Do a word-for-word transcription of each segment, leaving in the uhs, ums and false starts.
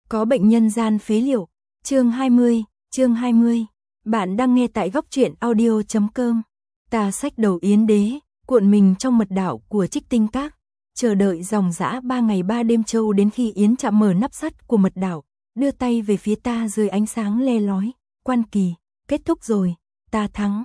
Có bệnh nhân gian phế liệu, chương hai mươi, chương hai mươi. Bạn đang nghe tại góc truyện audio chấm com. Ta xách đầu Yến Đế, cuộn mình trong mật đạo của Trích Tinh Các, chờ đợi dòng dã ba ngày ba đêm trâu đến khi Yến Trạm mở nắp sắt của mật đạo, đưa tay về phía ta dưới ánh sáng le lói. Quan kỳ, kết thúc rồi, ta thắng.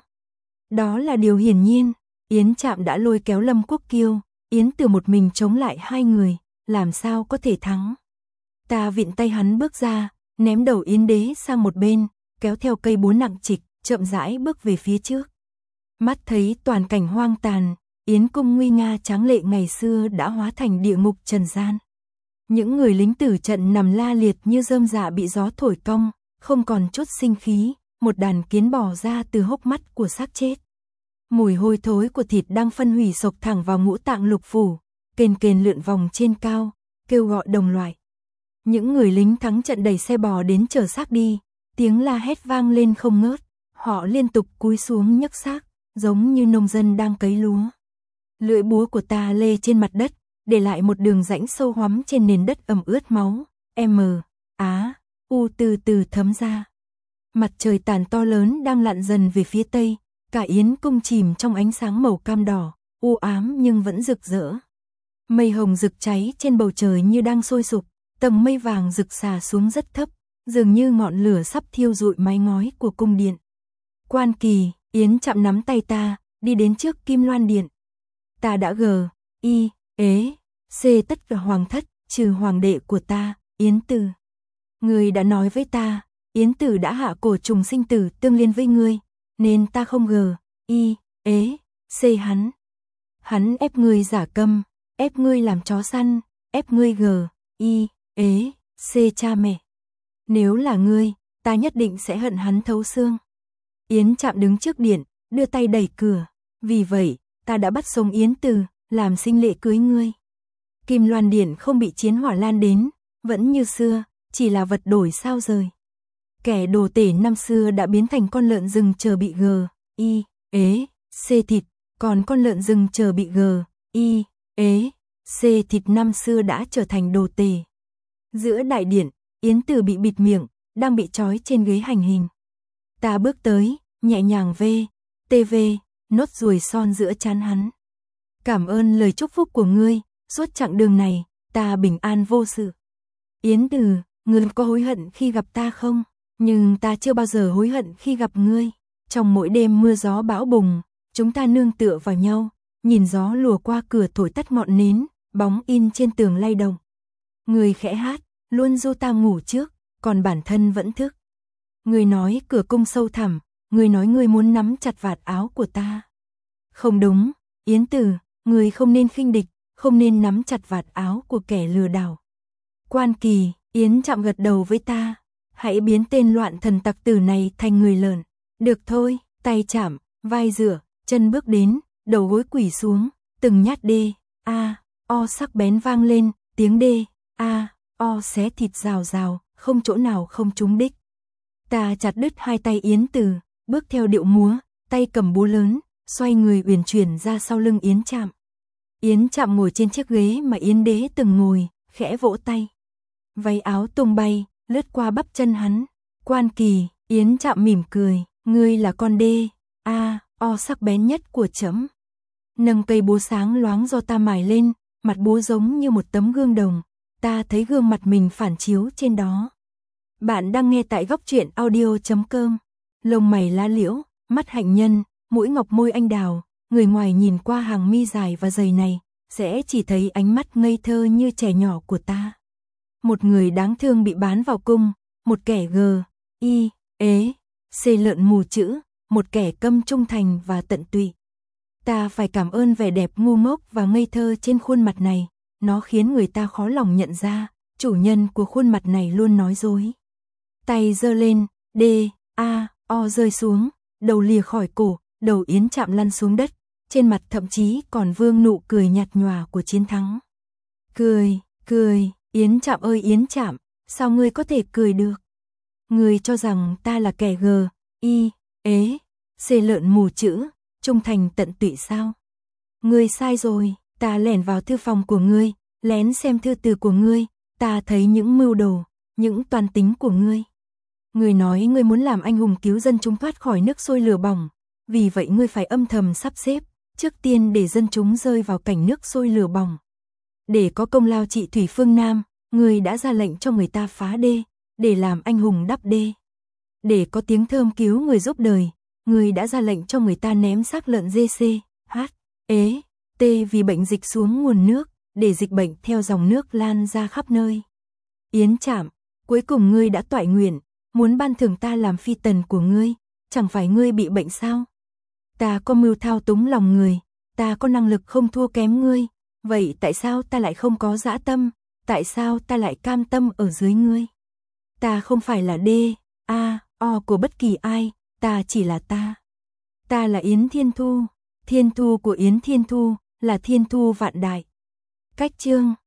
Đó là điều hiển nhiên, Yến Trạm đã lôi kéo Lâm Quốc Kiêu, Yến Từ một mình chống lại hai người, làm sao có thể thắng. Ta vịn tay hắn bước ra, ném đầu Yến Đế sang một bên, kéo theo cây búa nặng trịch, chậm rãi bước về phía trước. Mắt thấy toàn cảnh hoang tàn, Yến cung nguy nga tráng lệ ngày xưa đã hóa thành địa ngục trần gian. Những người lính tử trận nằm la liệt như rơm rạ bị gió thổi cong, không còn chút sinh khí, một đàn kiến bò ra từ hốc mắt của xác chết. Mùi hôi thối của thịt đang phân hủy sộc thẳng vào ngũ tạng lục phủ, kền kền lượn vòng trên cao, kêu gọi đồng loại. Những người lính thắng trận đẩy xe bò đến chở xác đi, tiếng la hét vang lên không ngớt, họ liên tục cúi xuống nhấc xác, giống như nông dân đang cấy lúa. Lưỡi búa của ta lê trên mặt đất, để lại một đường rãnh sâu hoắm trên nền đất ẩm ướt máu, M, Á, U từ từ thấm ra. Mặt trời tàn to lớn đang lặn dần về phía tây, cả Yến cung chìm trong ánh sáng màu cam đỏ, u ám nhưng vẫn rực rỡ. Mây hồng rực cháy trên bầu trời như đang sôi sục, tầng mây vàng rực xà xuống rất thấp, dường như ngọn lửa sắp thiêu rụi mái ngói của cung điện. Quan kỳ, Yến Trạm nắm tay ta, đi đến trước Kim Loan Điện. Ta đã gờ, y, ế, c tất cả hoàng thất, trừ hoàng đệ của ta, Yến Từ. Ngươi đã nói với ta, Yến Tử đã hạ cổ trùng sinh tử tương liên với ngươi, nên ta không gờ, y, ế, c hắn. Hắn ép ngươi giả câm, ép ngươi làm chó săn, ép ngươi gờ, y, ế, c cha mẹ. Nếu là ngươi, ta nhất định sẽ hận hắn thấu xương. Yến Trạm đứng trước điện, đưa tay đẩy cửa, vì vậy, ta đã bắt sống Yến Từ, làm sinh lễ cưới ngươi. Kim Loan Điện không bị chiến hỏa lan đến, vẫn như xưa, chỉ là vật đổi sao rời. Kẻ đồ tể năm xưa đã biến thành con lợn rừng chờ bị gờ, y, ế, c thịt, còn con lợn rừng chờ bị gờ, y, ế, c thịt năm xưa đã trở thành đồ tể. Giữa đại điện, Yến Từ bị bịt miệng, đang bị trói trên ghế hành hình. Ta bước tới, nhẹ nhàng vê, tê vê, nốt ruồi son giữa trán hắn. Cảm ơn lời chúc phúc của ngươi, suốt chặng đường này, ta bình an vô sự. Yến Từ, ngươi có hối hận khi gặp ta không? Nhưng ta chưa bao giờ hối hận khi gặp ngươi. Trong mỗi đêm mưa gió bão bùng, chúng ta nương tựa vào nhau, nhìn gió lùa qua cửa thổi tắt ngọn nến, bóng in trên tường lay động. Ngươi khẽ hát, luôn du ta ngủ trước, còn bản thân vẫn thức. Ngươi nói cửa cung sâu thẳm, ngươi nói ngươi muốn nắm chặt vạt áo của ta. Không đúng, Yến Từ, ngươi không nên khinh địch, không nên nắm chặt vạt áo của kẻ lừa đảo. Quan kỳ, Yến Trạm gật đầu với ta. Hãy biến tên loạn thần tặc tử này thành người lợn. Được thôi, tay chạm, vai rửa, chân bước đến, đầu gối quỳ xuống, từng nhát đê, a, o sắc bén vang lên, tiếng đê, a, o xé thịt rào rào, không chỗ nào không trúng đích. Ta chặt đứt hai tay Yến Từ, bước theo điệu múa, tay cầm búa lớn, xoay người uyển chuyển ra sau lưng Yến Trạm. Yến Trạm ngồi trên chiếc ghế mà Yến Đế từng ngồi, khẽ vỗ tay. Váy áo tung bay, lướt qua bắp chân hắn. Quan kỳ, Yến Trạm mỉm cười, ngươi là con đê, a, o sắc bén nhất của trẫm. Nâng cây búa sáng loáng do ta mài lên, mặt búa giống như một tấm gương đồng, ta thấy gương mặt mình phản chiếu trên đó. Bạn đang nghe tại góc truyện audio chấm com. Lông mày lá liễu, mắt hạnh nhân, mũi ngọc môi anh đào, người ngoài nhìn qua hàng mi dài và dày này, sẽ chỉ thấy ánh mắt ngây thơ như trẻ nhỏ của ta. Một người đáng thương bị bán vào cung, một kẻ gờ, y, ế, c lợn mù chữ, một kẻ câm trung thành và tận tụy. Ta phải cảm ơn vẻ đẹp ngu ngốc và ngây thơ trên khuôn mặt này, nó khiến người ta khó lòng nhận ra, chủ nhân của khuôn mặt này luôn nói dối. Tay giơ lên, D, A, O rơi xuống, đầu lìa khỏi cổ, đầu Yến Trạm lăn xuống đất, trên mặt thậm chí còn vương nụ cười nhạt nhòa của chiến thắng. Cười, cười, Yến Trạm ơi Yến Trạm, sao ngươi có thể cười được? Ngươi cho rằng ta là kẻ gờ, y, ế, c lợn mù chữ, trung thành tận tụy sao? Ngươi sai rồi, ta lẻn vào thư phòng của ngươi, lén xem thư từ của ngươi, ta thấy những mưu đồ, những toan tính của ngươi. Ngươi nói ngươi muốn làm anh hùng cứu dân chúng thoát khỏi nước sôi lửa bỏng, vì vậy ngươi phải âm thầm sắp xếp, trước tiên để dân chúng rơi vào cảnh nước sôi lửa bỏng. Để có công lao trị thủy phương Nam, ngươi đã ra lệnh cho người ta phá đê, để làm anh hùng đắp đê. Để có tiếng thơm cứu người giúp đời, ngươi đã ra lệnh cho người ta ném xác lợn giê xê, hát, ế, tê vì bệnh dịch xuống nguồn nước, để dịch bệnh theo dòng nước lan ra khắp nơi. Yến Trạm, cuối cùng ngươi đã toại nguyện, muốn ban thưởng ta làm phi tần của ngươi, chẳng phải ngươi bị bệnh sao? Ta có mưu thao túng lòng người, ta có năng lực không thua kém ngươi, vậy tại sao ta lại không có dã tâm, tại sao ta lại cam tâm ở dưới ngươi? Ta không phải là D, A, O của bất kỳ ai, ta chỉ là ta. Ta là Yến Thiên Thu, Thiên Thu của Yến Thiên Thu, là Thiên Thu vạn đại. Cách chương